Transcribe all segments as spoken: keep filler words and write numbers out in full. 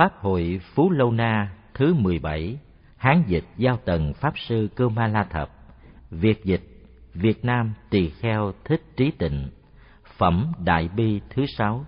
Pháp hội Phú Lâu Na thứ mười bảy, Hán dịch Giao Tần Pháp Sư Cơ Ma La Thập, Việt dịch Việt Nam Tỳ Kheo Thích Trí Tịnh, phẩm Đại Bi thứ sáu.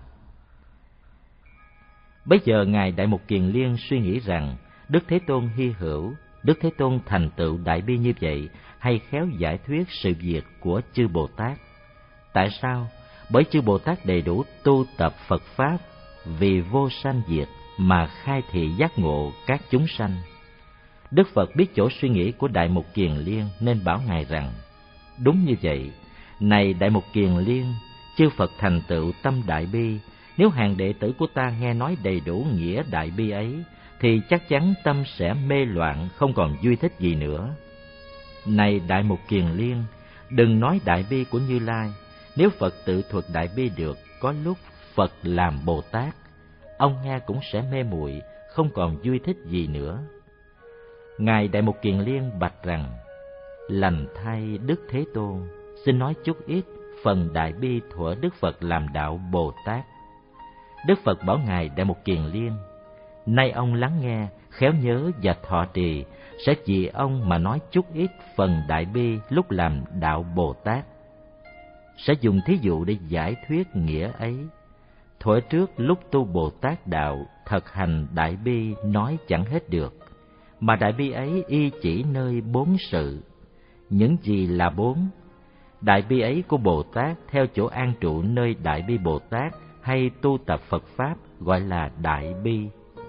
Bây giờ Ngài Đại Mục Kiền Liên suy nghĩ rằng Đức Thế Tôn hy hữu, Đức Thế Tôn thành tựu Đại Bi như vậy, hay khéo giải thuyết sự việc của chư Bồ Tát. Tại sao? Bởi chư Bồ Tát đầy đủ tu tập Phật Pháp vì vô sanh diệt mà khai thị giác ngộ các chúng sanh. Đức Phật biết chỗ suy nghĩ của Đại Mục Kiền Liên nên bảo Ngài rằng: đúng như vậy, này Đại Mục Kiền Liên, chư Phật thành tựu tâm Đại Bi, nếu hàng đệ tử của ta nghe nói đầy đủ nghĩa Đại Bi ấy, thì chắc chắn tâm sẽ mê loạn, không còn vui thích gì nữa. Này Đại Mục Kiền Liên, đừng nói Đại Bi của Như Lai. Nếu Phật tự thuật Đại Bi được, có lúc Phật làm Bồ Tát, ông nghe cũng sẽ mê muội, không còn vui thích gì nữa. Ngài Đại Mục Kiền Liên bạch rằng: lành thay Đức Thế Tôn, xin nói chút ít phần Đại Bi thuở Đức Phật làm đạo Bồ Tát. Đức Phật bảo Ngài Đại Mục Kiền Liên: nay ông lắng nghe, khéo nhớ và thọ trì, sẽ vì ông mà nói chút ít phần Đại Bi lúc làm đạo Bồ Tát. Sẽ dùng thí dụ để giải thuyết nghĩa ấy. Thuở trước lúc tu Bồ Tát đạo, thực hành Đại Bi nói chẳng hết được, mà Đại Bi ấy y chỉ nơi bốn sự. Những gì là bốn? Đại Bi ấy của Bồ Tát theo chỗ an trụ nơi Đại Bi Bồ Tát hay tu tập Phật Pháp gọi là Đại Bi.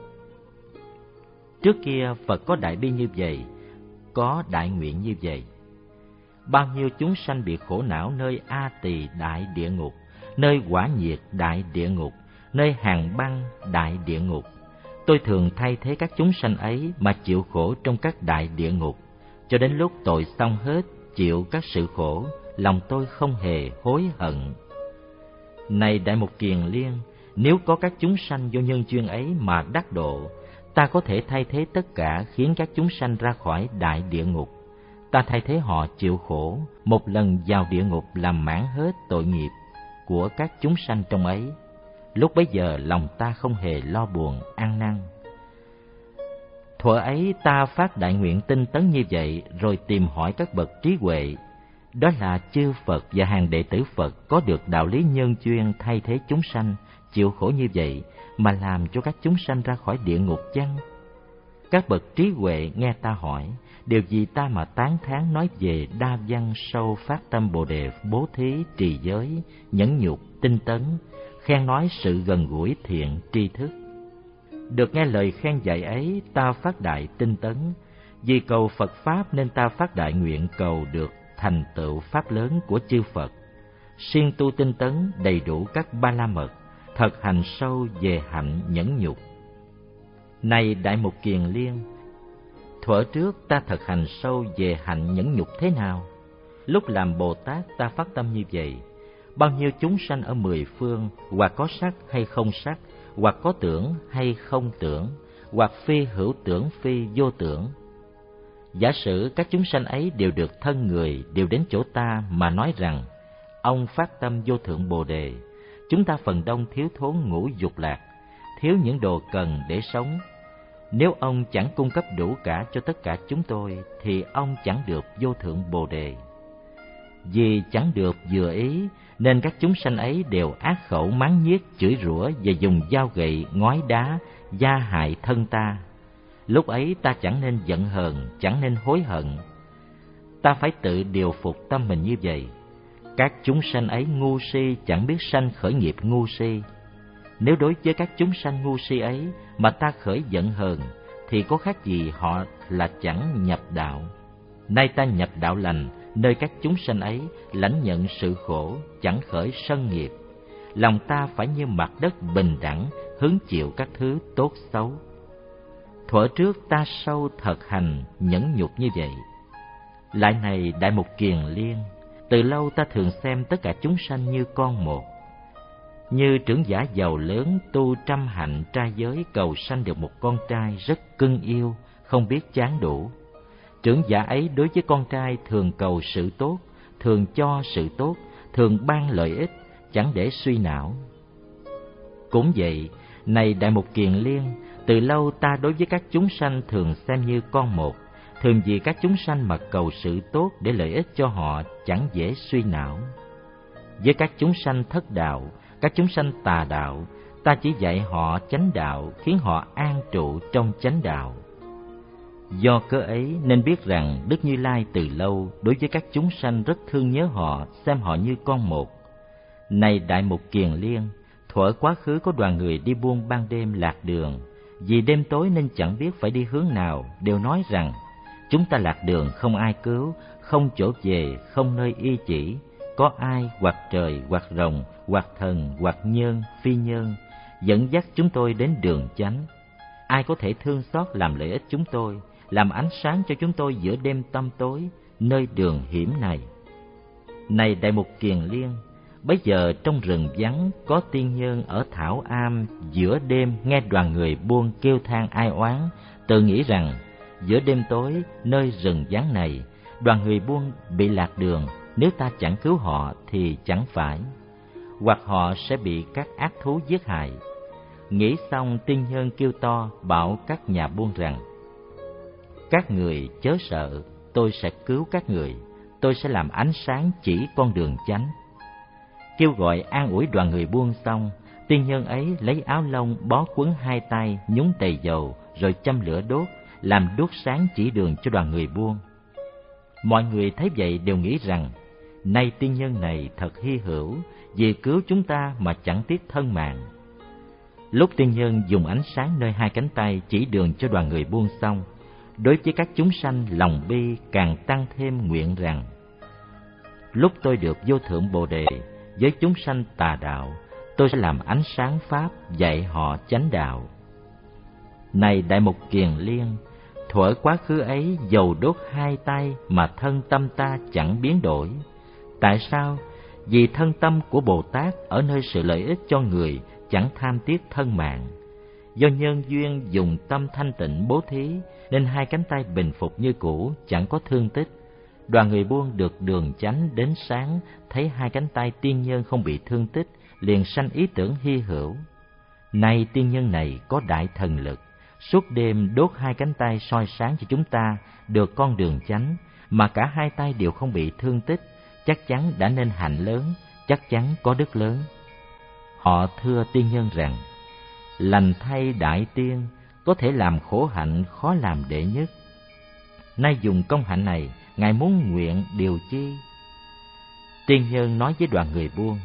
Trước kia Phật có Đại Bi như vậy, có đại nguyện như vậy. Bao nhiêu chúng sanh bị khổ não nơi A Tỳ đại địa ngục, nơi Quả Nhiệt đại địa ngục, nơi Hàng Băng đại địa ngục. Tôi thường thay thế các chúng sanh ấy mà chịu khổ trong các đại địa ngục, cho đến lúc tội xong hết, chịu các sự khổ, lòng tôi không hề hối hận. Này Đại Mục Kiền Liên, nếu có các chúng sanh do nhân duyên ấy mà đắc độ, ta có thể thay thế tất cả, khiến các chúng sanh ra khỏi đại địa ngục. Ta thay thế họ chịu khổ, một lần vào địa ngục làm mãn hết tội nghiệp của các chúng sanh trong ấy. Lúc bấy giờ lòng ta không hề lo buồn, ăn năn. Thuở ấy ta phát đại nguyện tinh tấn như vậy, rồi tìm hỏi các bậc trí huệ. Đó là chư Phật và hàng đệ tử Phật có được đạo lý nhân duyên thay thế chúng sanh chịu khổ như vậy mà làm cho các chúng sanh ra khỏi địa ngục chăng? Các bậc trí huệ nghe ta hỏi, điều gì ta mà tán thán nói về đa văn sâu phát tâm Bồ Đề, bố thí, trì giới, nhẫn nhục, tinh tấn, khen nói sự gần gũi thiện tri thức. Được nghe lời khen dạy ấy, ta phát đại tinh tấn. Vì cầu Phật Pháp nên ta phát đại nguyện cầu được thành tựu Pháp lớn của chư Phật. Siêng tu tinh tấn đầy đủ các ba la mật, thật hành sâu về hạnh nhẫn nhục. Này Đại Mục Kiền Liên, thuở trước ta thực hành sâu về hạnh nhẫn nhục thế nào? Lúc làm Bồ Tát ta phát tâm như vậy. Bao nhiêu chúng sanh ở mười phương, hoặc có sắc hay không sắc, hoặc có tưởng hay không tưởng, hoặc phi hữu tưởng phi vô tưởng. Giả sử các chúng sanh ấy đều được thân người, đều đến chỗ ta mà nói rằng: ông phát tâm vô thượng Bồ Đề, chúng ta phần đông thiếu thốn ngũ dục lạc, thiếu những đồ cần để sống. Nếu ông chẳng cung cấp đủ cả cho tất cả chúng tôi, thì ông chẳng được vô thượng Bồ Đề. Vì chẳng được vừa ý, nên các chúng sanh ấy đều ác khẩu mắng nhiếc, chửi rủa và dùng dao gậy, ngói đá, gia hại thân ta. Lúc ấy ta chẳng nên giận hờn, chẳng nên hối hận. Ta phải tự điều phục tâm mình như vậy. Các chúng sanh ấy ngu si, chẳng biết sanh khởi nghiệp ngu si. Nếu đối với các chúng sanh ngu si ấy mà ta khởi giận hờn, thì có khác gì họ là chẳng nhập đạo. Nay ta nhập đạo lành, nơi các chúng sanh ấy lãnh nhận sự khổ, chẳng khởi sân nghiệp. Lòng ta phải như mặt đất bình đẳng, hứng chịu các thứ tốt xấu. Thuở trước ta sâu thật hành nhẫn nhục như vậy. Lại này Đại Mục Kiền Liên, từ lâu ta thường xem tất cả chúng sanh như con một. Như trưởng giả giàu lớn tu trăm hạnh trai giới, cầu sanh được một con trai rất cưng yêu, không biết chán đủ. Trưởng giả ấy đối với con trai thường cầu sự tốt, thường cho sự tốt, thường ban lợi ích, chẳng để suy não. Cũng vậy, này Đại Mục Kiền Liên, Từ lâu ta đối với các chúng sanh thường xem như con một, thường vì các chúng sanh mà cầu sự tốt để lợi ích cho họ chẳng dễ suy não. Với các chúng sanh thất đạo, các chúng sanh tà đạo, ta chỉ dạy họ chánh đạo, khiến họ an trụ trong chánh đạo. Do cớ ấy nên biết rằng Đức Như Lai từ lâu đối với các chúng sanh rất thương nhớ họ, xem họ như con một. Này Đại Mục Kiền Liên, thuở quá khứ có đoàn người đi buôn ban đêm lạc đường, vì đêm tối nên chẳng biết phải đi hướng nào, đều nói rằng: chúng ta lạc đường không ai cứu, không chỗ về, không nơi y chỉ, có ai hoặc trời hoặc rồng hoặc thần hoặc nhân phi nhân dẫn dắt chúng tôi đến đường chánh. Ai có thể thương xót làm lợi ích chúng tôi, làm ánh sáng cho chúng tôi giữa đêm tăm tối, nơi đường hiểm này. Này Đại Mục Kiền Liên, bấy giờ trong rừng vắng có tiên nhân ở Thảo Am, giữa đêm nghe đoàn người buôn kêu than ai oán, tự nghĩ rằng giữa đêm tối nơi rừng vắng này, đoàn người buôn bị lạc đường, nếu ta chẳng cứu họ thì chẳng phải, hoặc họ sẽ bị các ác thú giết hại. Nghĩ xong, tiên nhân kêu to bảo các nhà buôn rằng: các người chớ sợ, tôi sẽ cứu các người, tôi sẽ làm ánh sáng chỉ con đường chánh. Kêu gọi an ủi đoàn người buôn xong, tiên nhân ấy lấy áo lông bó quấn hai tay, nhúng đầy dầu, rồi châm lửa đốt, làm đốt sáng chỉ đường cho đoàn người buôn. Mọi người thấy vậy đều nghĩ rằng: nay tiên nhân này thật hy hữu, vì cứu chúng ta mà chẳng tiếc thân mạng. Lúc tiên nhân dùng ánh sáng nơi hai cánh tay chỉ đường cho đoàn người buôn xong, đối với các chúng sanh lòng bi càng tăng thêm, nguyện rằng: lúc tôi được vô thượng Bồ Đề, với chúng sanh tà đạo, tôi sẽ làm ánh sáng pháp, dạy họ chánh đạo. Này Đại Mục Kiền Liên, thuở quá khứ ấy dầu đốt hai tay mà thân tâm ta chẳng biến đổi. Tại sao? Vì thân tâm của Bồ Tát ở nơi sự lợi ích cho người, chẳng tham tiếc thân mạng. Do nhân duyên dùng tâm thanh tịnh bố thí, nên hai cánh tay bình phục như cũ, chẳng có thương tích. Đoàn người buôn được đường chánh đến sáng, thấy hai cánh tay tiên nhân không bị thương tích, liền sanh ý tưởng hy hữu. Nay tiên nhân này có đại thần lực, suốt đêm đốt hai cánh tay soi sáng cho chúng ta được con đường chánh, mà cả hai tay đều không bị thương tích, chắc chắn đã nên hạnh lớn, chắc chắn có đức lớn. Họ thưa tiên nhân rằng: lành thay đại tiên, có thể làm khổ hạnh khó làm đệ nhất. Nay dùng công hạnh này, ngài muốn nguyện điều chi? Tiên nhân nói với đoàn người buôn: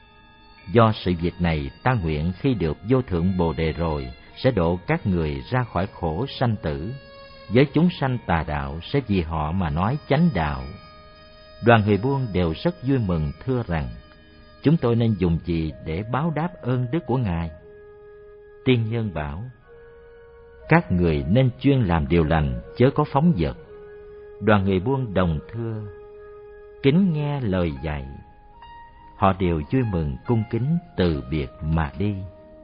do sự việc này, ta nguyện khi được vô thượng Bồ Đề rồi, sẽ độ các người ra khỏi khổ sanh tử. Với chúng sanh tà đạo, sẽ vì họ mà nói chánh đạo. Đoàn người buôn đều rất vui mừng, thưa rằng: chúng tôi nên dùng gì để báo đáp ơn đức của ngài? Tiên nhân bảo: các người nên chuyên làm điều lành, chớ có phóng dật. Đoàn người buôn đồng thưa, kính nghe lời dạy. Họ đều vui mừng cung kính từ biệt mà đi.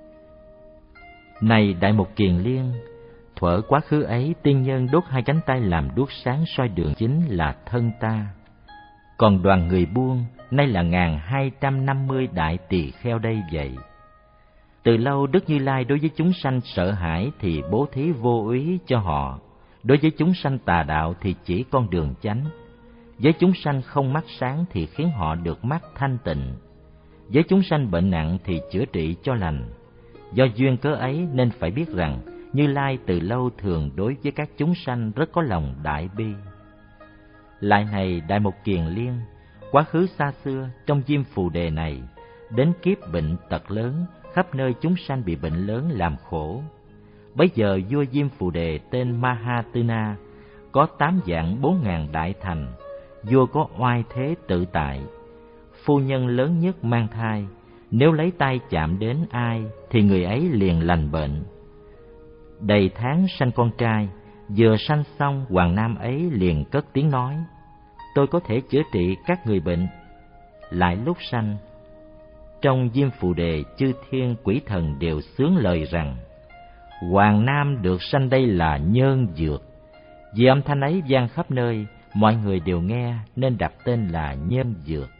Này Đại Mục Kiền Liên, thuở quá khứ ấy tiên nhân đốt hai cánh tay làm đuốc sáng soi đường chính là thân ta. Còn đoàn người buôn nay là ngàn hai trăm năm mươi đại tỳ kheo đây vậy. Từ lâu Đức Như Lai đối với chúng sanh sợ hãi thì bố thí vô úy cho họ, đối với chúng sanh tà đạo thì chỉ con đường chánh. Với chúng sanh không mắt sáng thì khiến họ được mắt thanh tịnh. Với chúng sanh bệnh nặng thì chữa trị cho lành. Do duyên cớ ấy nên phải biết rằng Như Lai từ lâu thường đối với các chúng sanh rất có lòng đại bi. Lại này Đại Mục Kiền Liên, quá khứ xa xưa trong Diêm Phù Đề này, đến kiếp bệnh tật lớn, khắp nơi chúng sanh bị bệnh lớn làm khổ. Bấy giờ vua Diêm Phù Đề tên Mahatuna, có tám vạn bốn ngàn đại thành, vua có oai thế tự tại. Phu nhân lớn nhất mang thai, nếu lấy tay chạm đến ai thì người ấy liền lành bệnh. Đầy tháng sanh con trai, vừa sanh xong hoàng nam ấy liền cất tiếng nói: tôi có thể chữa trị các người bệnh. Lại lúc sanh, trong Diêm Phù Đề chư thiên quỷ thần đều xướng lời rằng: hoàng nam được sanh đây là nhân dược. Vì âm thanh ấy vang khắp nơi, mọi người đều nghe nên đặt tên là nhân dược.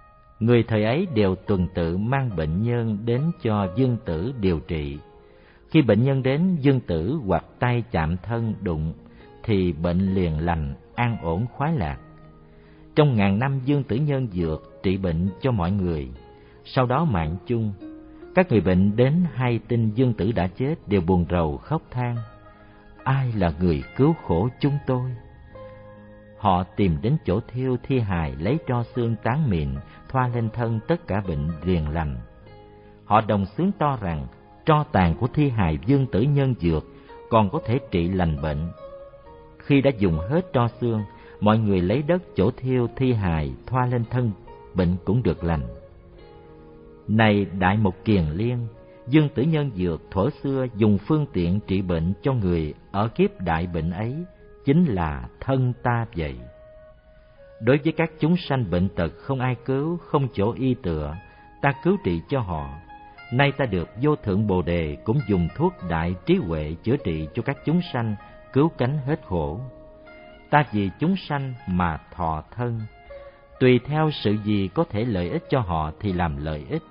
Người thời ấy đều tuần tự mang bệnh nhân đến cho dương tử điều trị. Khi bệnh nhân đến Dương Tử hoặc tay chạm thân đụng thì bệnh liền lành, an ổn khoái lạc. Trong ngàn năm Dương Tử nhân dược trị bệnh cho mọi người. Sau đó mạng chung, các người bệnh đến hay tin Dương Tử đã chết đều buồn rầu khóc than: ai là người cứu khổ chúng tôi? Họ tìm đến chỗ thiêu thi hài, lấy tro xương tán mịn, thoa lên thân, tất cả bệnh liền lành. Họ đồng xướng to rằng tro tàn của thi hài Dương Tử nhân dược còn có thể trị lành bệnh. Khi đã dùng hết tro xương, mọi người lấy đất chỗ thiêu thi hài thoa lên thân, bệnh cũng được lành. Này Đại Mục Kiền Liên, Dương Tử nhân dược thuở xưa dùng phương tiện trị bệnh cho người ở kiếp đại bệnh ấy, chính là thân ta vậy. Đối với các chúng sanh bệnh tật không ai cứu, không chỗ y tựa, ta cứu trị cho họ. Nay ta được Vô Thượng Bồ Đề cũng dùng thuốc đại trí huệ chữa trị cho các chúng sanh, cứu cánh hết khổ. Ta vì chúng sanh mà thọ thân, tùy theo sự gì có thể lợi ích cho họ thì làm lợi ích.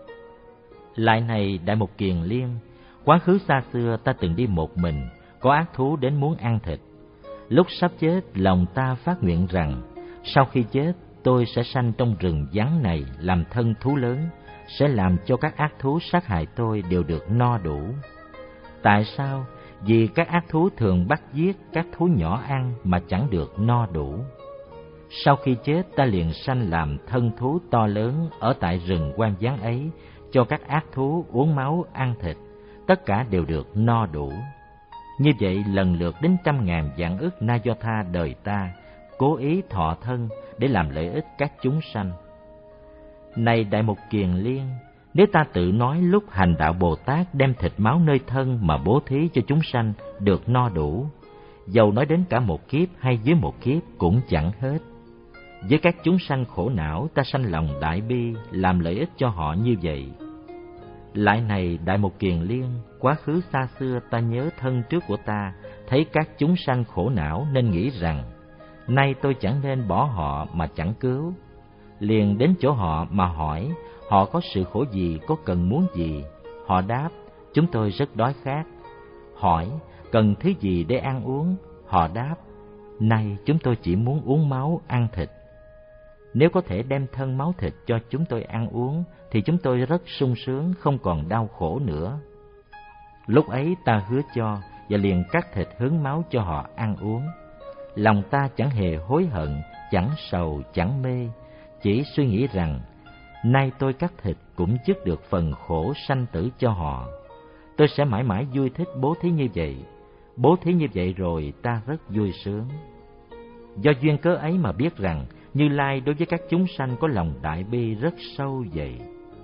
Lại này Đại Mục Kiền Liên, quá khứ xa xưa ta từng đi một mình, có ác thú đến muốn ăn thịt. Lúc sắp chết, lòng ta phát nguyện rằng sau khi chết tôi sẽ sanh trong rừng vắng này làm thân thú lớn, sẽ làm cho các ác thú sát hại tôi đều được no đủ. Tại sao? Vì các ác thú thường bắt giết các thú nhỏ ăn mà chẳng được no đủ. Sau khi chết ta liền sanh làm thân thú to lớn ở tại rừng hoang vắng ấy, cho các ác thú uống máu ăn thịt, tất cả đều được no đủ. Như vậy lần lượt đến trăm ngàn vạn ức na do tha đời ta, cố ý thọ thân để làm lợi ích các chúng sanh. Này Đại Mục Kiền Liên, nếu ta tự nói lúc hành đạo Bồ Tát đem thịt máu nơi thân mà bố thí cho chúng sanh được no đủ, dầu nói đến cả một kiếp hay dưới một kiếp cũng chẳng hết. Với các chúng sanh khổ não, ta sanh lòng đại bi, làm lợi ích cho họ như vậy. Lại này Đại Mục Kiền Liên, quá khứ xa xưa ta nhớ thân trước của ta, thấy các chúng sanh khổ não nên nghĩ rằng nay tôi chẳng nên bỏ họ mà chẳng cứu. Liền đến chỗ họ mà hỏi họ có sự khổ gì, có cần muốn gì. Họ đáp: chúng tôi rất đói khát. Hỏi: cần thứ gì để ăn uống? Họ đáp: nay chúng tôi chỉ muốn uống máu, ăn thịt. Nếu có thể đem thân máu thịt cho chúng tôi ăn uống thì chúng tôi rất sung sướng, không còn đau khổ nữa. Lúc ấy ta hứa cho và liền cắt thịt hứng máu cho họ ăn uống. Lòng ta chẳng hề hối hận, chẳng sầu, chẳng mê, chỉ suy nghĩ rằng nay tôi cắt thịt cũng dứt được phần khổ sanh tử cho họ. Tôi sẽ mãi mãi vui thích bố thí như vậy. Bố thí như vậy rồi ta rất vui sướng. Do duyên cớ ấy mà biết rằng Như Lai đối với các chúng sanh có lòng đại bi rất sâu vậy.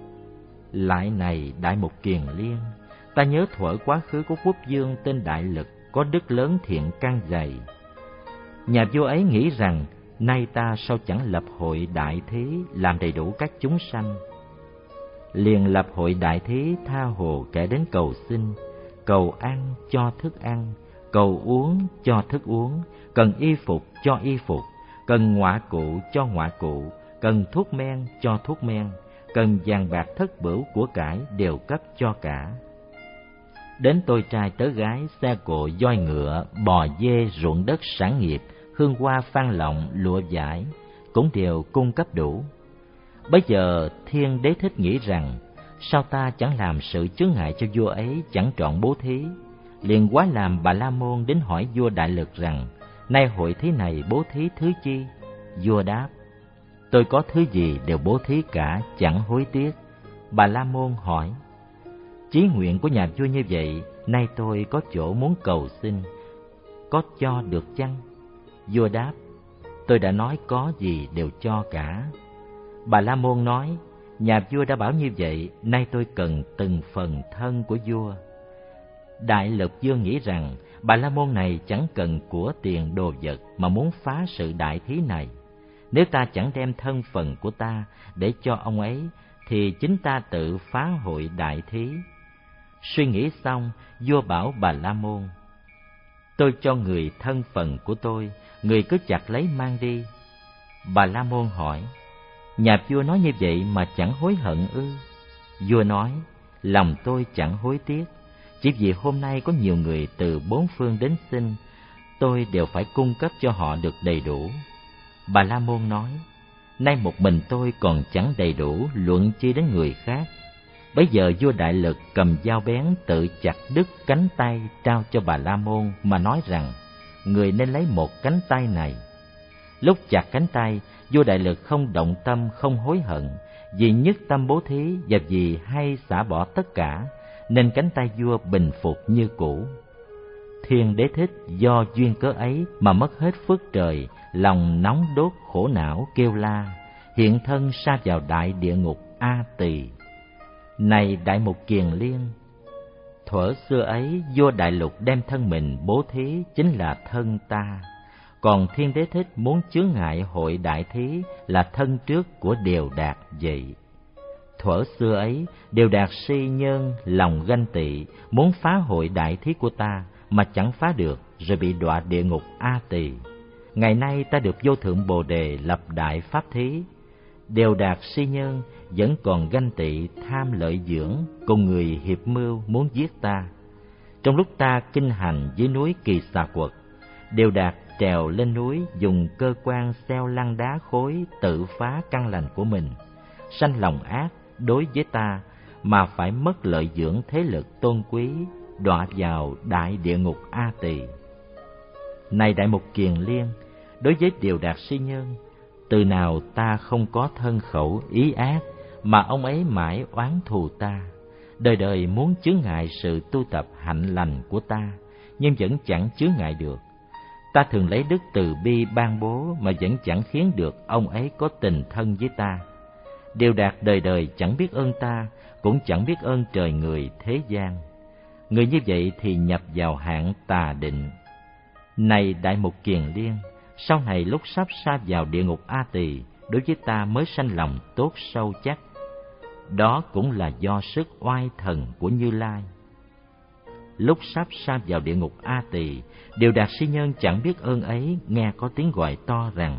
Lại này Đại Mục Kiền Liên, ta nhớ thuở quá khứ của quốc vương tên Đại Lực, có đức lớn thiện căn dày. Nhà vua ấy nghĩ rằng nay ta sao chẳng lập hội đại thí làm đầy đủ các chúng sanh. Liền lập hội đại thí tha hồ kẻ đến cầu xin, cầu ăn cho thức ăn, cầu uống cho thức uống, cần y phục cho y phục, cần ngọa cụ cho ngọa cụ, cần thuốc men cho thuốc men, cần vàng bạc thất bửu của cải đều cấp cho cả. Đến tôi trai tớ gái, xe cộ voi ngựa, bò dê, ruộng đất sản nghiệp, hương hoa phan lọng, lụa vải cũng đều cung cấp đủ. Bấy giờ Thiên Đế Thích nghĩ rằng sao ta chẳng làm sự chướng ngại cho vua ấy, chẳng trọn bố thí. Liền quá làm Bà La Môn đến hỏi vua Đại Lực rằng nay hội thí này bố thí thứ chi? Vua đáp: tôi có thứ gì đều bố thí cả, chẳng hối tiếc. Bà La Môn hỏi: chí nguyện của nhà vua như vậy, nay tôi có chỗ muốn cầu xin, có cho được chăng? Vua đáp: tôi đã nói có gì đều cho cả. Bà La Môn nói: nhà vua đã bảo như vậy, nay tôi cần từng phần thân của vua. Đại Lực Vương nghĩ rằng Bà La Môn này chẳng cần của tiền đồ vật mà muốn phá sự đại thí này. Nếu ta chẳng đem thân phần của ta để cho ông ấy, thì chính ta tự phá hội đại thí. Suy nghĩ xong, vua bảo Bà La Môn: tôi cho người thân phần của tôi, người cứ chặt lấy mang đi. Bà La Môn hỏi: nhà vua nói như vậy mà chẳng hối hận ư? Vua nói: lòng tôi chẳng hối tiếc, Chỉ vì hôm nay có nhiều người từ bốn phương đến xin, tôi đều phải cung cấp cho họ được đầy đủ. Bà La Môn nói, nay một mình tôi còn chẳng đầy đủ, luận chi đến người khác. Bấy giờ vua Đại Lực cầm dao bén tự chặt đứt cánh tay trao cho bà La Môn mà nói rằng, người nên lấy một cánh tay này. Lúc chặt cánh tay, vua Đại Lực không động tâm, không hối hận, vì nhất tâm bố thí và vì hay xả bỏ tất cả, nên cánh tay vua bình phục như cũ. Thiên Đế Thích do duyên cớ ấy mà mất hết phước trời, lòng nóng đốt khổ não kêu la, hiện thân sa vào đại địa ngục A Tỳ. Này Đại Mục Kiền Liên, thuở xưa ấy vua Đại Lục đem thân mình bố thí chính là thân ta, còn Thiên Đế Thích muốn chướng ngại hội đại thí là thân trước của Đều Đạt vậy. Thuở xưa ấy Đều Đạt si nhân lòng ganh tị, muốn phá hội đại thí của ta mà chẳng phá được, rồi bị đọa địa ngục A Tỳ. Ngày nay ta được vô thượng Bồ Đề lập đại pháp thí. Đều Đạt si nhân vẫn còn ganh tị tham lợi dưỡng, cùng người hiệp mưu muốn giết ta. Trong lúc ta kinh hành dưới núi Kỳ Xà Quật, Đều Đạt trèo lên núi, dùng cơ quan xeo lăn đá khối tự phá căn lành của mình, sanh lòng ác đối với ta mà phải mất lợi dưỡng thế lực tôn quý, đọa vào đại địa ngục A Tỳ. Này Đại Mục Kiền Liên, đối với Đều Đạt si nhân, từ nào ta không có thân khẩu ý ác mà ông ấy mãi oán thù ta, đời đời muốn chướng ngại sự tu tập hạnh lành của ta, nhưng vẫn chẳng chướng ngại được. Ta thường lấy đức từ bi ban bố mà vẫn chẳng khiến được ông ấy có tình thân với ta. Đều Đạt đời đời chẳng biết ơn ta, cũng chẳng biết ơn trời người thế gian. Người như vậy thì nhập vào hạng tà định. Này Đại Mục Kiền Liên, sau này lúc sắp sa vào địa ngục A Tỳ, đối với ta mới sanh lòng tốt sâu chắc. Đó cũng là do sức oai thần của Như Lai. Lúc sắp sa vào địa ngục A Tỳ, Đều Đạt si nhân chẳng biết ơn ấy, nghe có tiếng gọi to rằng: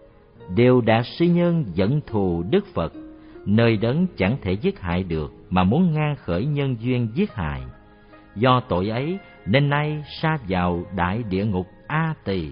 Đều Đạt si nhân dẫn thù Đức Phật, nơi đấng chẳng thể giết hại được mà muốn ngang khởi nhân duyên giết hại. Do tội ấy nên nay sa vào đại địa ngục A Tỳ.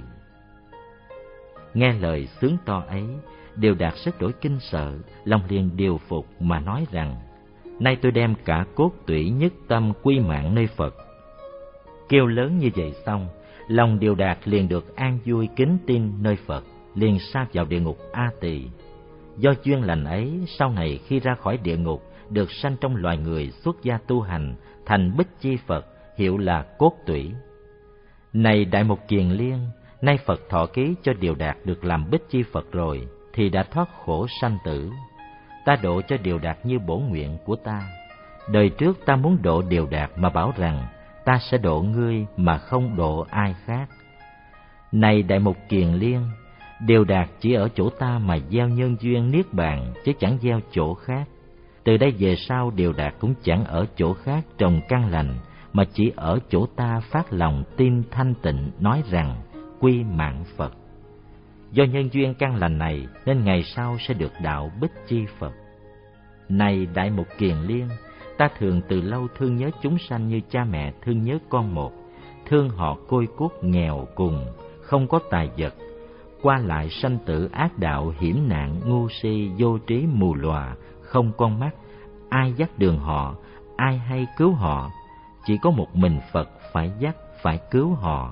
Nghe lời sướng to ấy, Đều Đạt rất đổi kinh sợ, lòng liền điều phục mà nói rằng: nay tôi đem cả cốt tủy nhất tâm quy mạng nơi Phật. Kêu lớn như vậy xong, lòng Đều Đạt liền được an vui kính tin nơi Phật, liền sa vào địa ngục A Tỳ. Do duyên lành ấy, sau này khi ra khỏi địa ngục, được sanh trong loài người xuất gia tu hành, thành Bích Chi Phật, hiệu là cốt tủy. Này Đại Mục Kiền Liên, nay Phật thọ ký cho Đều Đạt được làm Bích Chi Phật rồi, thì đã thoát khổ sanh tử. Ta độ cho Đều Đạt như bổn nguyện của ta. Đời trước ta muốn độ Đều Đạt mà bảo rằng: ta sẽ độ ngươi mà không độ ai khác. Này Đại Mục Kiền Liên, Đều Đạt chỉ ở chỗ ta mà gieo nhân duyên niết bàn, chứ chẳng gieo chỗ khác. Từ đây về sau Đều Đạt cũng chẳng ở chỗ khác trồng căn lành, mà chỉ ở chỗ ta phát lòng tin thanh tịnh, nói rằng quy mạng Phật. Do nhân duyên căn lành này nên ngày sau sẽ được đạo Bích Chi Phật. Này Đại Mục Kiền Liên, ta thường từ lâu thương nhớ chúng sanh như cha mẹ thương nhớ con một, thương họ côi cút nghèo cùng, không có tài vật, qua lại sanh tử ác đạo hiểm nạn, ngu si vô trí mù lòa, không con mắt, ai dắt đường họ, ai hay cứu họ, chỉ có một mình Phật phải dắt, phải cứu họ.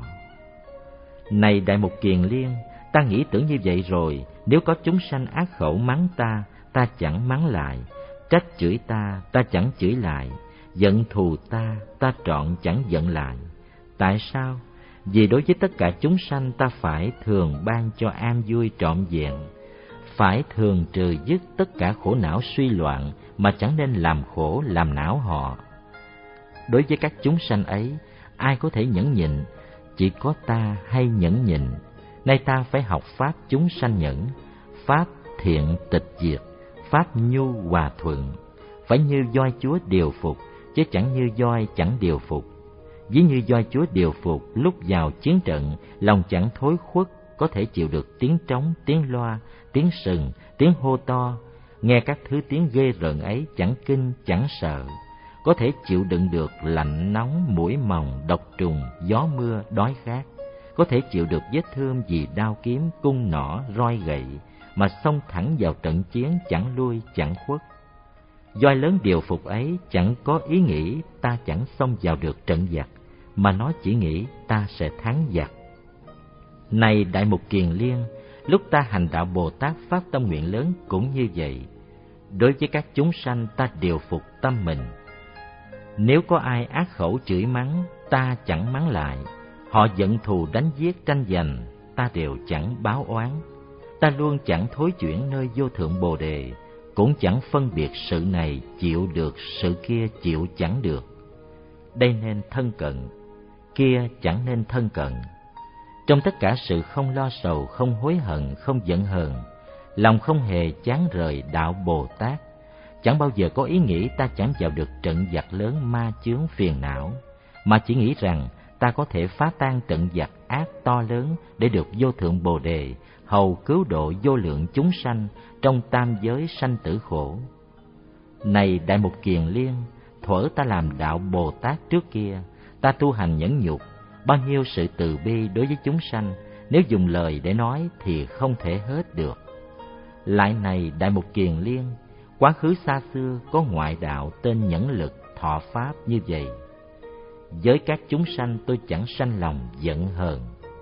Này Đại Mục Kiền Liên, ta nghĩ tưởng như vậy rồi, nếu có chúng sanh ác khẩu mắng ta, ta chẳng mắng lại, trách chửi ta, ta chẳng chửi lại, giận thù ta, ta trọn chẳng giận lại. Tại sao? Vì đối với tất cả chúng sanh ta phải thường ban cho an vui trọn vẹn, phải thường trừ dứt tất cả khổ não suy loạn, mà chẳng nên làm khổ làm não họ. Đối với các chúng sanh ấy, ai có thể nhẫn nhịn? Chỉ có ta hay nhẫn nhịn. Nay ta phải học pháp chúng sanh nhẫn, pháp thiện tịch diệt, pháp nhu hòa thuận, phải như voi chúa điều phục, chứ chẳng như voi chẳng điều phục. Ví như voi chúa điều phục, lúc vào chiến trận, lòng chẳng thối khuất, có thể chịu được tiếng trống, tiếng loa, tiếng sừng, tiếng hô to, nghe các thứ tiếng ghê rợn ấy chẳng kinh chẳng sợ. có thể chịu đựng được lạnh nóng, muỗi mòng, độc trùng, gió mưa, đói khát, có thể chịu được vết thương vì đao kiếm, cung nỏ, roi gậy, mà xông thẳng vào trận chiến chẳng lui chẳng khuất. Voi lớn điều phục ấy chẳng có ý nghĩ ta chẳng xông vào được trận giặc, mà nó chỉ nghĩ ta sẽ thắng giặc. Này Đại Mục Kiền Liên, lúc ta hành đạo Bồ Tát phát tâm nguyện lớn cũng như vậy. Đối với các chúng sanh ta điều phục tâm mình. Nếu có ai ác khẩu chửi mắng, ta chẳng mắng lại. Họ giận thù đánh giết tranh giành, ta đều chẳng báo oán. Ta luôn chẳng thối chuyển nơi vô thượng Bồ Đề, cũng chẳng phân biệt sự này chịu được, sự kia chịu chẳng được. Đây nên thân cận, kia chẳng nên thân cận. Trong tất cả sự không lo sầu, không hối hận, không giận hờn, lòng không hề chán rời đạo Bồ Tát, chẳng bao giờ có ý nghĩ ta chẳng vào được trận giặc lớn ma chướng phiền não, mà chỉ nghĩ rằng ta có thể phá tan trận giặc ác to lớn để được vô thượng Bồ Đề, hầu cứu độ vô lượng chúng sanh trong tam giới sanh tử khổ. Này Đại Mục Kiền Liên, thuở ta làm đạo Bồ Tát trước kia, ta tu hành nhẫn nhục, bao nhiêu sự từ bi đối với chúng sanh, nếu dùng lời để nói thì không thể hết được. Lại này Đại Mục Kiền Liên, quá khứ xa xưa có ngoại đạo tên Nhẫn Lực, thọ pháp như vậy. Với các chúng sanh tôi chẳng sanh lòng giận hờn.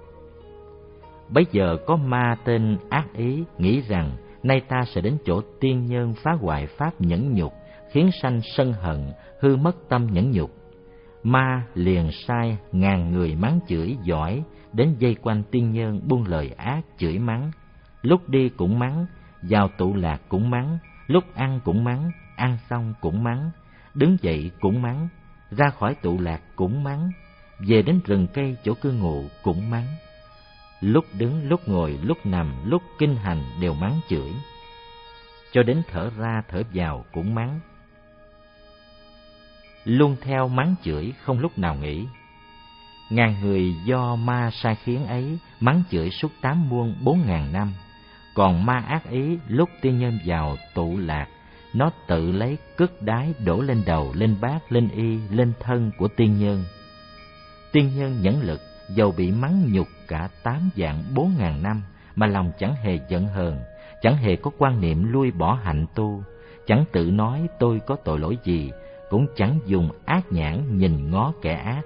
Bấy giờ có ma tên Ác Ý nghĩ rằng nay ta sẽ đến chỗ tiên nhân phá hoại pháp nhẫn nhục, khiến sanh sân hận, hư mất tâm nhẫn nhục. Ma liền sai ngàn người mắng chửi giỏi đến vây quanh tiên nhân, buông lời ác chửi mắng, lúc đi cũng mắng, vào tụ lạc cũng mắng, lúc ăn cũng mắng, ăn xong cũng mắng, đứng dậy cũng mắng, ra khỏi tụ lạc cũng mắng, về đến rừng cây chỗ cư ngụ cũng mắng. Lúc đứng, lúc ngồi, lúc nằm, lúc kinh hành đều mắng chửi, cho đến thở ra thở vào cũng mắng. Luôn theo mắng chửi không lúc nào nghỉ. Ngàn người do ma sai khiến ấy mắng chửi suốt tám muôn bốn ngàn năm. Còn ma Ác Ý lúc tiên nhân vào tụ lạc, nó tự lấy cất đái đổ lên đầu, lên bát, lên y, lên thân của tiên nhân. Tiên nhân Nhẫn Lực dầu bị mắng nhục cả tám vạn bốn ngàn năm mà lòng chẳng hề giận hờn, chẳng hề có quan niệm lui bỏ hạnh tu, chẳng tự nói tôi có tội lỗi gì, cũng chẳng dùng ác nhãn nhìn ngó kẻ ác.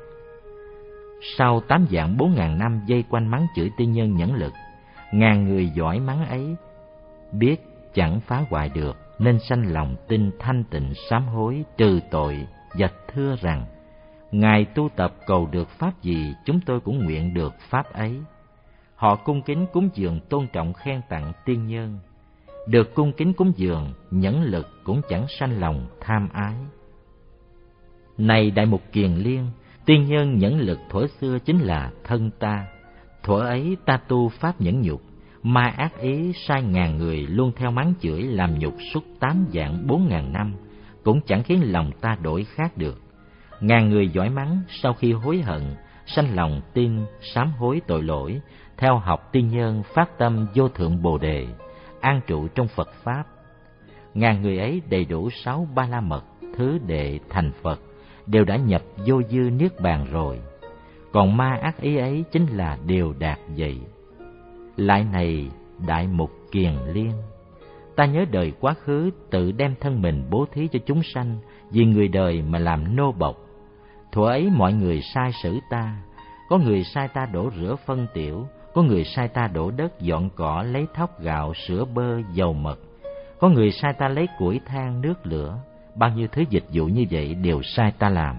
Sau tám vạn bốn ngàn năm dây quanh mắng chửi tiên nhân Nhẫn Lực, ngàn người giỏi mắng ấy biết chẳng phá hoại được, nên sanh lòng tin thanh tịnh sám hối trừ tội, và thưa rằng Ngài tu tập cầu được pháp gì, chúng tôi cũng nguyện được pháp ấy. Họ cung kính cúng dường tôn trọng khen tặng tiên nhân. Được cung kính cúng dường, Nhẫn Lực cũng chẳng sanh lòng tham ái. Này Đại Mục Kiền Liên, tiên nhân Nhẫn Lực thuở xưa chính là thân ta. Thuở ấy ta tu pháp nhẫn nhục, ma Ác Ý sai ngàn người luôn theo mắng chửi làm nhục suốt tám vạn bốn ngàn năm, cũng chẳng khiến lòng ta đổi khác được. Ngàn người giỏi mắng sau khi hối hận, sanh lòng tin sám hối tội lỗi, theo học tiên nhân phát tâm vô thượng Bồ Đề, an trụ trong Phật pháp. Ngàn người ấy đầy đủ sáu ba la mật, thứ đệ thành Phật, đều đã nhập vô dư niết bàn rồi. Còn ma Ác Ý ấy chính là đều đạt vậy. Lại này Đại Mục Kiền Liên, ta nhớ đời quá khứ tự đem thân mình bố thí cho chúng sanh, vì người đời mà làm nô bộc. Thuở ấy mọi người sai xử ta, có người sai ta đổ rửa phân tiểu, có người sai ta đổ đất dọn cỏ, lấy thóc gạo, sữa bơ, dầu mật, có người sai ta lấy củi than, nước lửa, bao nhiêu thứ dịch vụ như vậy đều sai ta làm.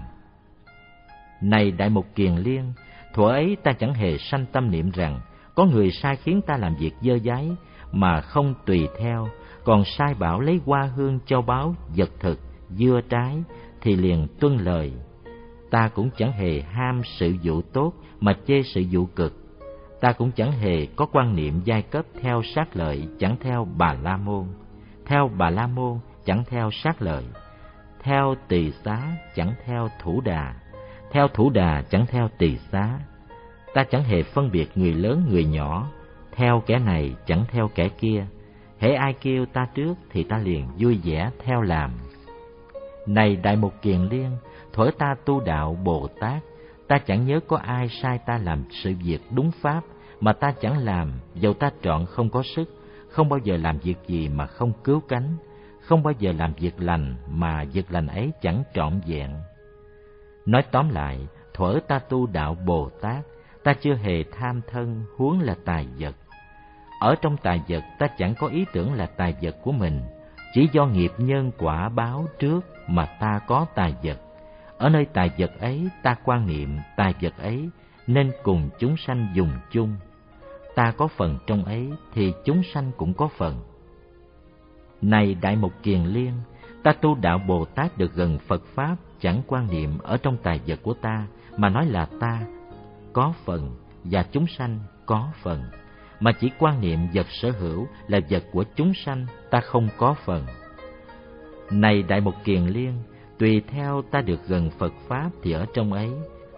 Này Đại Mục Kiền Liên, thuở ấy ta chẳng hề sanh tâm niệm rằng có người sai khiến ta làm việc dơ dáy mà không tùy theo, còn sai bảo lấy hoa hương châu báu, vật thực, dưa trái thì liền tuân lời. Ta cũng chẳng hề ham sự vụ tốt mà chê sự vụ cực. Ta cũng chẳng hề có quan niệm giai cấp theo sát lợi, chẳng theo Bà La Môn. Theo Bà La Môn chẳng theo sát lợi. Theo Tỳ Xá chẳng theo Thủ Đà. Theo Thủ Đà chẳng theo Tỳ Xá. Ta chẳng hề phân biệt người lớn người nhỏ, theo kẻ này chẳng theo kẻ kia. Hễ ai kêu ta trước thì ta liền vui vẻ theo làm. Này Đại Mục Kiền Liên, thuở ta tu đạo Bồ Tát, ta chẳng nhớ có ai sai ta làm sự việc đúng pháp mà ta chẳng làm, dầu ta trọn không có sức, không bao giờ làm việc gì mà không cứu cánh, không bao giờ làm việc lành mà việc lành ấy chẳng trọn vẹn. Nói tóm lại, thuở ta tu đạo Bồ Tát, ta chưa hề tham thân, huống là tài vật. Ở trong tài vật ta chẳng có ý tưởng là tài vật của mình, chỉ do nghiệp nhân quả báo trước mà ta có tài vật. Ở nơi tài vật ấy ta quan niệm tài vật ấy nên cùng chúng sanh dùng chung. Ta có phần trong ấy thì chúng sanh cũng có phần. Này Đại Mục Kiền Liên, ta tu đạo Bồ Tát được gần Phật Pháp, chẳng quan niệm ở trong tài vật của ta mà nói là ta có phần và chúng sanh có phần, mà chỉ quan niệm vật sở hữu là vật của chúng sanh, ta không có phần. Này Đại Mục Kiền Liên, tùy theo ta được gần Phật Pháp thì ở trong ấy,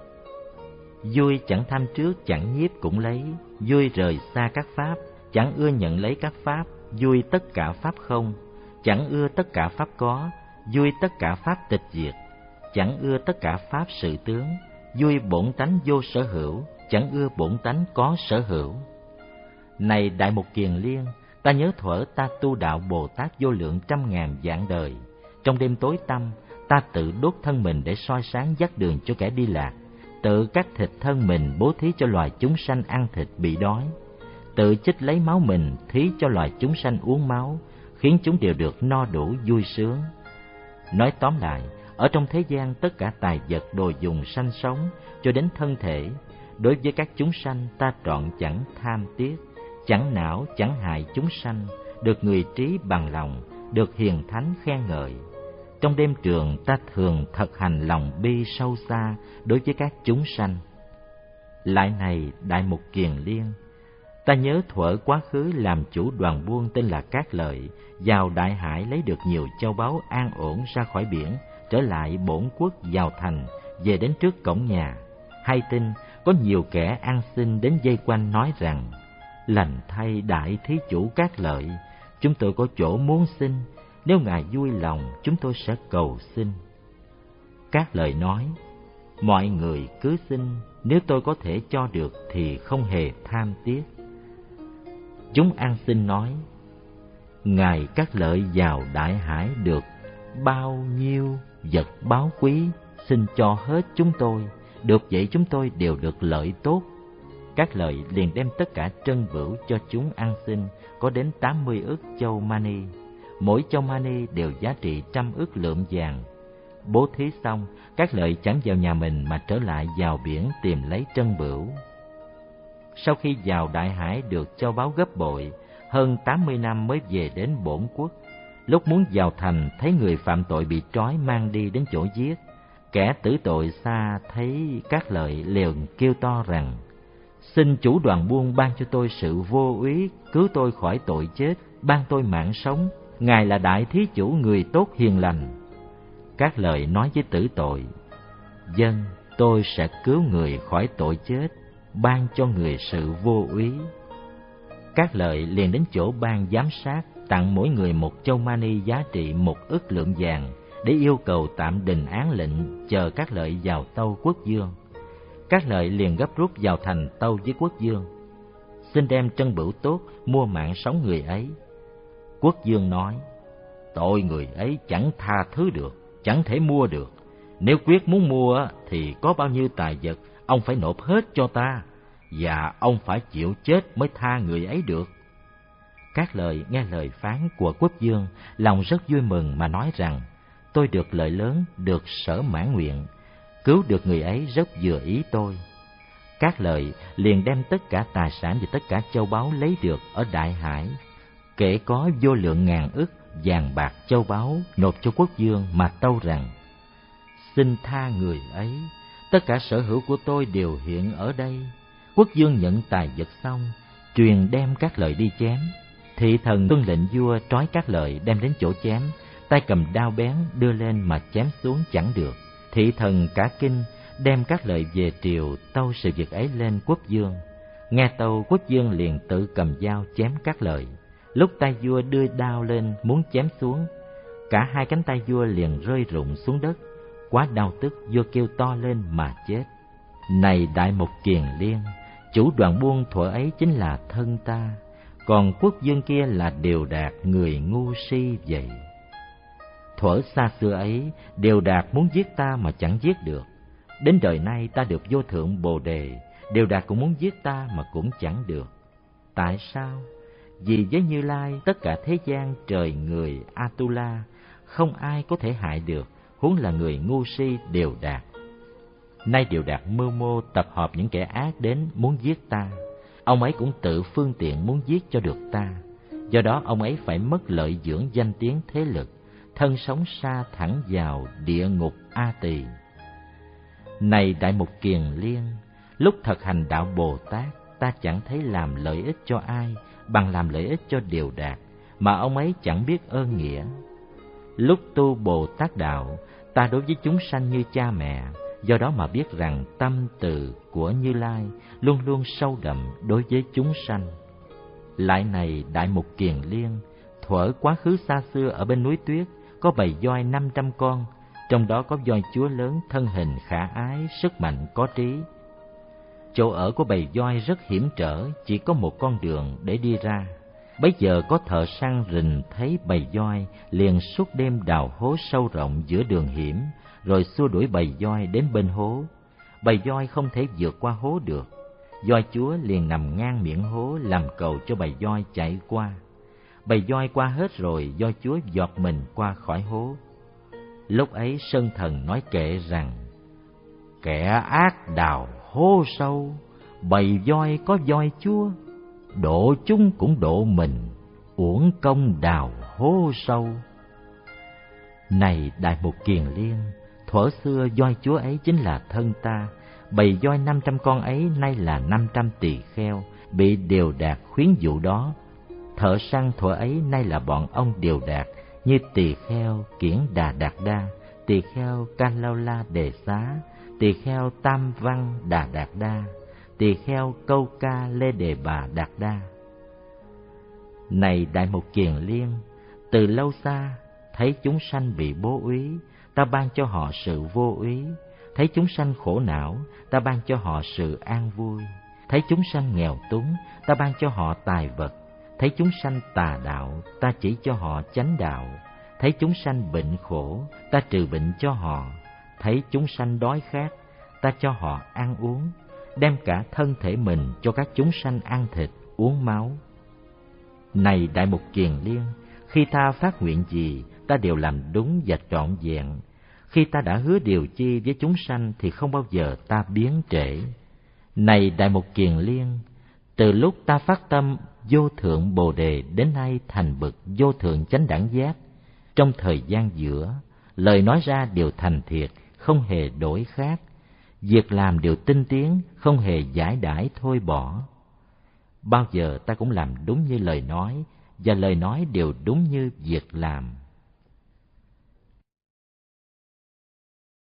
vui chẳng tham trước, chẳng nhiếp cũng lấy, vui rời xa các Pháp, chẳng ưa nhận lấy các Pháp, vui tất cả Pháp không, chẳng ưa tất cả Pháp có, vui tất cả Pháp tịch diệt, chẳng ưa tất cả Pháp sự tướng, vui bổn tánh vô sở hữu, chẳng ưa bổn tánh có sở hữu. Này Đại Mục Kiền Liên, ta nhớ thuở ta tu đạo Bồ Tát vô lượng trăm ngàn vạn đời, trong đêm tối tăm, ta tự đốt thân mình để soi sáng dắt đường cho kẻ đi lạc, tự cắt thịt thân mình bố thí cho loài chúng sanh ăn thịt bị đói, tự chích lấy máu mình thí cho loài chúng sanh uống máu, khiến chúng đều được no đủ vui sướng. Nói tóm lại, ở trong thế gian tất cả tài vật đồ dùng sanh sống cho đến thân thể, đối với các chúng sanh ta trọn chẳng tham tiếc, chẳng não chẳng hại chúng sanh, được người trí bằng lòng, được hiền thánh khen ngợi. Trong đêm trường ta thường thực hành lòng bi sâu xa đối với các chúng sanh. Lại này Đại Mục Kiền Liên, ta nhớ thuở quá khứ làm chủ đoàn buôn tên là Cát Lợi, vào Đại Hải lấy được nhiều châu báu an ổn ra khỏi biển, trở lại bổn quốc vào thành, về đến trước cổng nhà. Hay tin có nhiều kẻ ăn xin đến vây quanh nói rằng: lành thay đại thí chủ Cát Lợi, chúng tôi có chỗ muốn xin, nếu ngài vui lòng chúng tôi sẽ cầu xin. Cát Lợi nói: mọi người cứ xin, nếu tôi có thể cho được thì không hề tham tiếc. Chúng ăn xin nói: ngài Cát Lợi vào Đại Hải được bao nhiêu vật báu quý, xin cho hết chúng tôi, được vậy chúng tôi đều được lợi tốt. Cát Lợi liền đem tất cả trân bửu cho chúng ăn xin, có đến tám mươi ức châu mani, mỗi châu mani đều giá trị trăm ức lượng vàng. Bố thí xong, Cát Lợi chẳng vào nhà mình mà trở lại vào biển tìm lấy trân bửu. Sau khi vào Đại Hải được châu báu gấp bội, hơn tám mươi năm mới về đến bổn quốc. Lúc muốn vào thành, thấy người phạm tội bị trói mang đi đến chỗ giết. Kẻ tử tội xa thấy Cát Lợi liền kêu to rằng: xin chủ đoàn buôn ban cho tôi sự vô úy, cứu tôi khỏi tội chết, ban tôi mạng sống. Ngài là đại thí chủ người tốt hiền lành. Cát Lợi nói với tử tội: vâng, tôi sẽ cứu người khỏi tội chết, ban cho người sự vô úy. Cát Lợi liền đến chỗ ban giám sát, tặng mỗi người một châu mani giá trị một ức lượng vàng, để yêu cầu tạm đình án lệnh, chờ Cát Lợi vào tâu quốc vương. Cát Lợi liền gấp rút vào thành tâu với quốc vương: xin đem trân bửu tốt mua mạng sống người ấy. Quốc vương nói: tội người ấy chẳng tha thứ được, chẳng thể mua được. Nếu quyết muốn mua thì có bao nhiêu tài vật ông phải nộp hết cho ta, và ông phải chịu chết mới tha người ấy được. Cát Lợi nghe lời phán của quốc vương, lòng rất vui mừng mà nói rằng: tôi được lợi lớn, được sở mãn nguyện, cứu được người ấy rất vừa ý tôi. Cát Lợi liền đem tất cả tài sản và tất cả châu báu lấy được ở Đại Hải, kể có vô lượng ngàn ức vàng bạc châu báu, nộp cho quốc vương mà tâu rằng: xin tha người ấy, tất cả sở hữu của tôi đều hiện ở đây. Quốc vương nhận tài vật xong, truyền đem Cát Lợi đi chém. Thị thần tuân lệnh vua trói Cát Lợi đem đến chỗ chém, tay cầm đao bén đưa lên mà chém xuống chẳng được. Thị thần cả kinh, đem Cát Lợi về triều tâu sự việc ấy lên quốc vương. Nghe tâu, quốc vương liền tự cầm dao chém Cát Lợi. Lúc tay vua đưa đao lên muốn chém xuống, Cả hai cánh tay vua liền rơi rụng xuống đất. Quá đau tức, vua kêu to lên mà chết. Này Đại Mục Kiền Liên, chủ đoàn buôn thuở ấy chính là thân ta, còn quốc vương kia là Đều Đạt, người ngu si vậy. Thuở xa xưa ấy, Đều Đạt muốn giết ta mà chẳng giết được. Đến đời nay ta được vô thượng Bồ Đề, Đều Đạt cũng muốn giết ta mà cũng chẳng được. Tại sao? Vì với Như Lai, tất cả thế gian, trời người, Atula, không ai có thể hại được, huống là người ngu si Đều Đạt. Nay Đều Đạt mưu mô tập hợp những kẻ ác đến muốn giết ta. Ông ấy cũng tự phương tiện muốn giết cho được ta. Do đó ông ấy phải mất lợi dưỡng danh tiếng thế lực, thân sống sa thẳng vào địa ngục A Tỳ. Này Đại Mục Kiền Liên, lúc thực hành đạo Bồ Tát, ta chẳng thấy làm lợi ích cho ai bằng làm lợi ích cho Đều Đạt, mà ông ấy chẳng biết ơn nghĩa. Lúc tu Bồ Tát đạo, ta đối với chúng sanh như cha mẹ, do đó mà biết rằng tâm từ của Như Lai luôn luôn sâu đậm đối với chúng sanh. Lại này Đại Mục Kiền Liên, thuở quá khứ xa xưa ở bên núi Tuyết, có bầy voi năm trăm con, trong đó có voi chúa lớn, thân hình khả ái, sức mạnh có trí. Chỗ ở của bầy voi rất hiểm trở, chỉ có một con đường để đi ra. Bấy giờ có thợ săn rình thấy bầy voi, liền suốt đêm đào hố sâu rộng giữa đường hiểm, rồi xua đuổi bầy voi đến bên hố. Bầy voi không thể vượt qua hố được. Voi chúa liền nằm ngang miệng hố làm cầu cho bầy voi chạy qua. Bầy voi qua hết rồi, voi chúa giọt mình qua khỏi hố. Lúc ấy Sơn Thần nói kệ rằng: kẻ ác đào hố sâu, bầy voi có voi chúa, độ chúng cũng độ mình, uổng công đào hố sâu. Này Đại Mục Kiền Liên, thuở xưa voi chúa ấy chính là thân ta, bầy voi năm trăm con ấy nay là năm trăm tỳ kheo, bị Đều Đạt khuyến dụ đó. Thợ săn thuở ấy nay là bọn ông Đều Đạt, như tỳ kheo Kiển Đà Đạt Đa, tỳ kheo Ca Lao La Đề Xá, tỳ kheo Tam Văn Đà Đạt Đa, tỳ kheo Câu Ca Lê Đề Bà Đạt Đa. Này Đại Mục Kiền Liên, từ lâu xa thấy chúng sanh bị bố úy, ta ban cho họ sự vô úy. Thấy chúng sanh khổ não, ta ban cho họ sự an vui. Thấy chúng sanh nghèo túng, ta ban cho họ tài vật. Thấy chúng sanh tà đạo, ta chỉ cho họ chánh đạo. Thấy chúng sanh bệnh khổ, ta trừ bệnh cho họ. Thấy chúng sanh đói khát, ta cho họ ăn uống, đem cả thân thể mình cho các chúng sanh ăn thịt, uống máu. Này Đại Mục Kiền Liên, khi ta phát nguyện gì, ta đều làm đúng và trọn vẹn. Khi ta đã hứa điều chi với chúng sanh thì không bao giờ ta biến trễ. Này Đại Mục Kiền Liên, từ lúc ta phát tâm vô thượng Bồ Đề đến nay thành bậc vô thượng chánh đẳng giác, trong thời gian giữa, lời nói ra đều thành thiệt, không hề đổi khác. Việc làm đều tinh tiến, không hề giải đãi thôi bỏ. Bao giờ ta cũng làm đúng như lời nói, và lời nói đều đúng như việc làm.